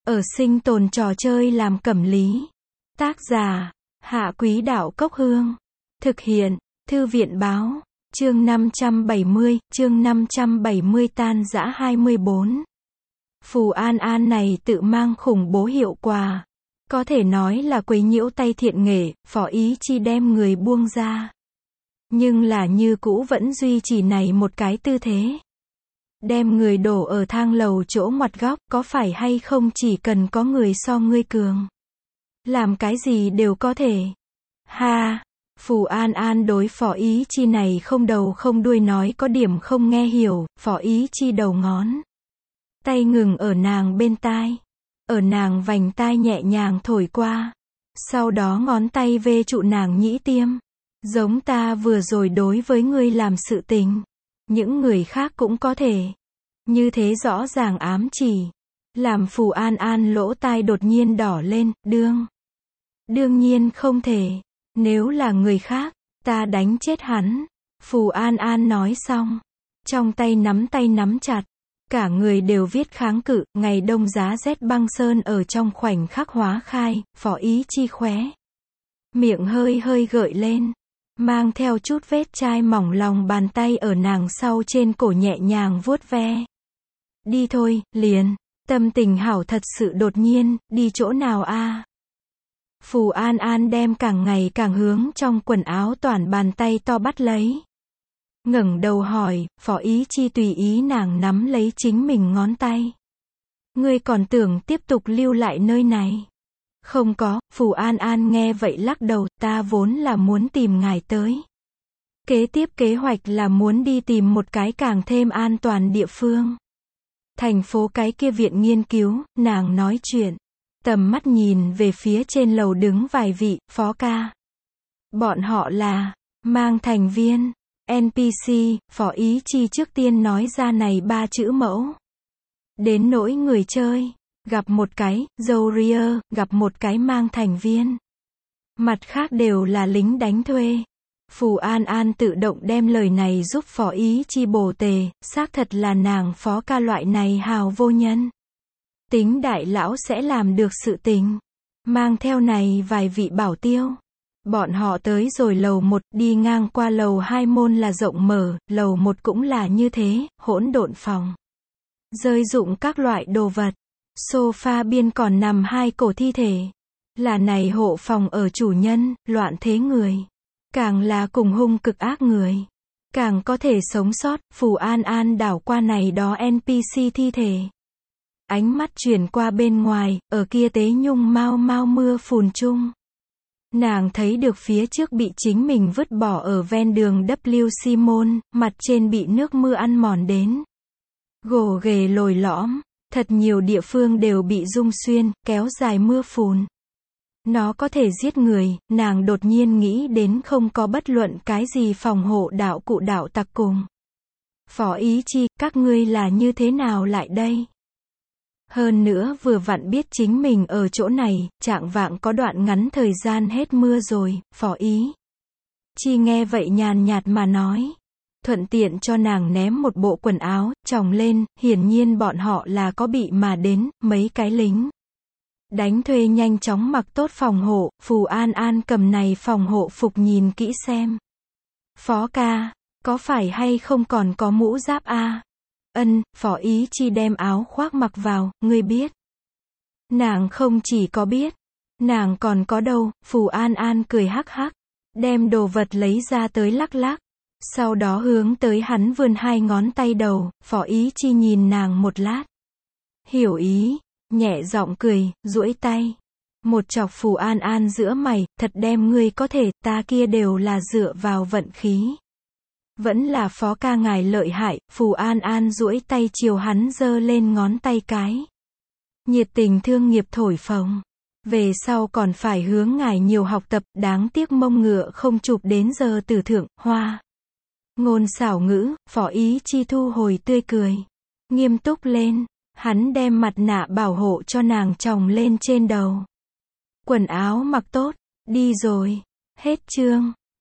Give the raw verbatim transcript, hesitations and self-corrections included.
Ở sinh tồn trò chơi làm cẩm lý. Tác giả, Hạ Quý Đạo Cốc Hương. Thực hiện, Thư viện Báo. Chương năm trăm bảy mươi, chương năm trăm bảy mươi tan rã hai mươi bốn. Phù An An này tự mang khủng bố hiệu quả. Có thể nói là quấy nhiễu tay thiện nghệ, Phó Ý Chi đem người buông ra. Nhưng là như cũ vẫn duy trì này một cái tư thế. Đem người đổ ở thang lầu chỗ ngoặt góc, có phải hay không chỉ cần có người so ngươi cường. Làm cái gì đều có thể. Ha! Phù An An đối Phó Ý Chi này không đầu không đuôi nói có điểm không nghe hiểu, Phó Ý Chi đầu ngón tay ngừng ở nàng bên tai. Ở nàng vành tai nhẹ nhàng thổi qua. Sau đó ngón tay vê trụ nàng nhĩ tiêm. Giống ta vừa rồi đối với ngươi làm sự tình. Những người khác cũng có thể. Như thế rõ ràng ám chỉ. Làm Phù An An lỗ tai đột nhiên đỏ lên, đương. Đương nhiên không thể. Nếu là người khác, ta đánh chết hắn. Phù An An nói xong. Trong tay nắm tay nắm chặt. Cả người đều viết kháng cự, ngày đông giá rét băng sơn ở trong khoảnh khắc hóa khai, Phó Ý Chi khóe. Miệng hơi hơi gợi lên. Mang theo chút vết chai mỏng lòng bàn tay ở nàng sau trên cổ nhẹ nhàng vuốt ve. Đi thôi, liền. Tâm tình hảo thật sự đột nhiên, đi chỗ nào a? Phù An An đem càng ngày càng hướng trong quần áo toàn bàn tay to bắt lấy. Ngẩng đầu hỏi, Phó Ý Chi tùy ý nàng nắm lấy chính mình ngón tay. Ngươi còn tưởng tiếp tục lưu lại nơi này? Không có, Phù An An nghe vậy lắc đầu, ta vốn là muốn tìm ngài tới. Kế tiếp kế hoạch là muốn đi tìm một cái càng thêm an toàn địa phương. Thành phố cái kia viện nghiên cứu, nàng nói chuyện. Tầm mắt nhìn về phía trên lầu đứng vài vị, phó ca. Bọn họ là, mang thành viên, en pê xê, Phó Ý Chi trước tiên nói ra này ba chữ mẫu. Đến nỗi người chơi, gặp một cái, dâu ria, gặp một cái mang thành viên. Mặt khác đều là lính đánh thuê. Phù An An tự động đem lời này giúp Phó Ý Chi bổ tề, xác thật là nàng phó ca loại này hào vô nhân. Tính đại lão sẽ làm được sự tình. Mang theo này vài vị bảo tiêu. Bọn họ tới rồi lầu một, đi ngang qua lầu hai môn là rộng mở, lầu một cũng là như thế, hỗn độn phòng. Rơi dụng các loại đồ vật. Sofa biên còn nằm hai cổ thi thể. Là này hộ phòng ở chủ nhân, loạn thế người. Càng là cùng hung cực ác người. Càng có thể sống sót, Phù An An đảo qua này đó en pê xê thi thể. Ánh mắt chuyển qua bên ngoài, ở kia tế nhung mau mau mưa phùn chung. Nàng thấy được phía trước bị chính mình vứt bỏ ở ven đường vê kép xê môn, mặt trên bị nước mưa ăn mòn đến. Gồ ghề lồi lõm, thật nhiều địa phương đều bị rung xuyên, kéo dài mưa phùn. Nó có thể giết người, nàng đột nhiên nghĩ đến không có bất luận cái gì phòng hộ đạo cụ đạo tặc cùng. Phó Ý Chi, các ngươi là như thế nào lại đây? Hơn nữa vừa vặn biết chính mình ở chỗ này, trạng vạng có đoạn ngắn thời gian hết mưa rồi, Phó Ý Chi nghe vậy nhàn nhạt mà nói. Thuận tiện cho nàng ném một bộ quần áo, tròng lên, hiển nhiên bọn họ là có bị mà đến, mấy cái lính. Đánh thuê nhanh chóng mặc tốt phòng hộ, Phù An An cầm này phòng hộ phục nhìn kỹ xem. Phó ca, có phải hay không còn có mũ giáp a? Ân, Phó Ý Chi đem áo khoác mặc vào, ngươi biết. Nàng không chỉ có biết, nàng còn có đâu, Phù An An cười hắc hắc, đem đồ vật lấy ra tới lắc lắc. Sau đó hướng tới hắn vươn hai ngón tay đầu, Phó Ý Chi nhìn nàng một lát. Hiểu ý, nhẹ giọng cười, duỗi tay. Một chọc Phù An An giữa mày, thật đem ngươi có thể, ta kia đều là dựa vào vận khí. Vẫn là phó ca ngài lợi hại, Phù An An duỗi tay chiều hắn giơ lên ngón tay cái. Nhiệt tình thương nghiệp thổi phồng. Về sau còn phải hướng ngài nhiều học tập, đáng tiếc mông ngựa không chụp đến giờ tử thượng, hoa. Ngôn xảo ngữ, Phó Ý Chi thu hồi tươi cười. Nghiêm túc lên, hắn đem mặt nạ bảo hộ cho nàng tròng lên trên đầu. Quần áo mặc tốt, đi rồi. Hết chương.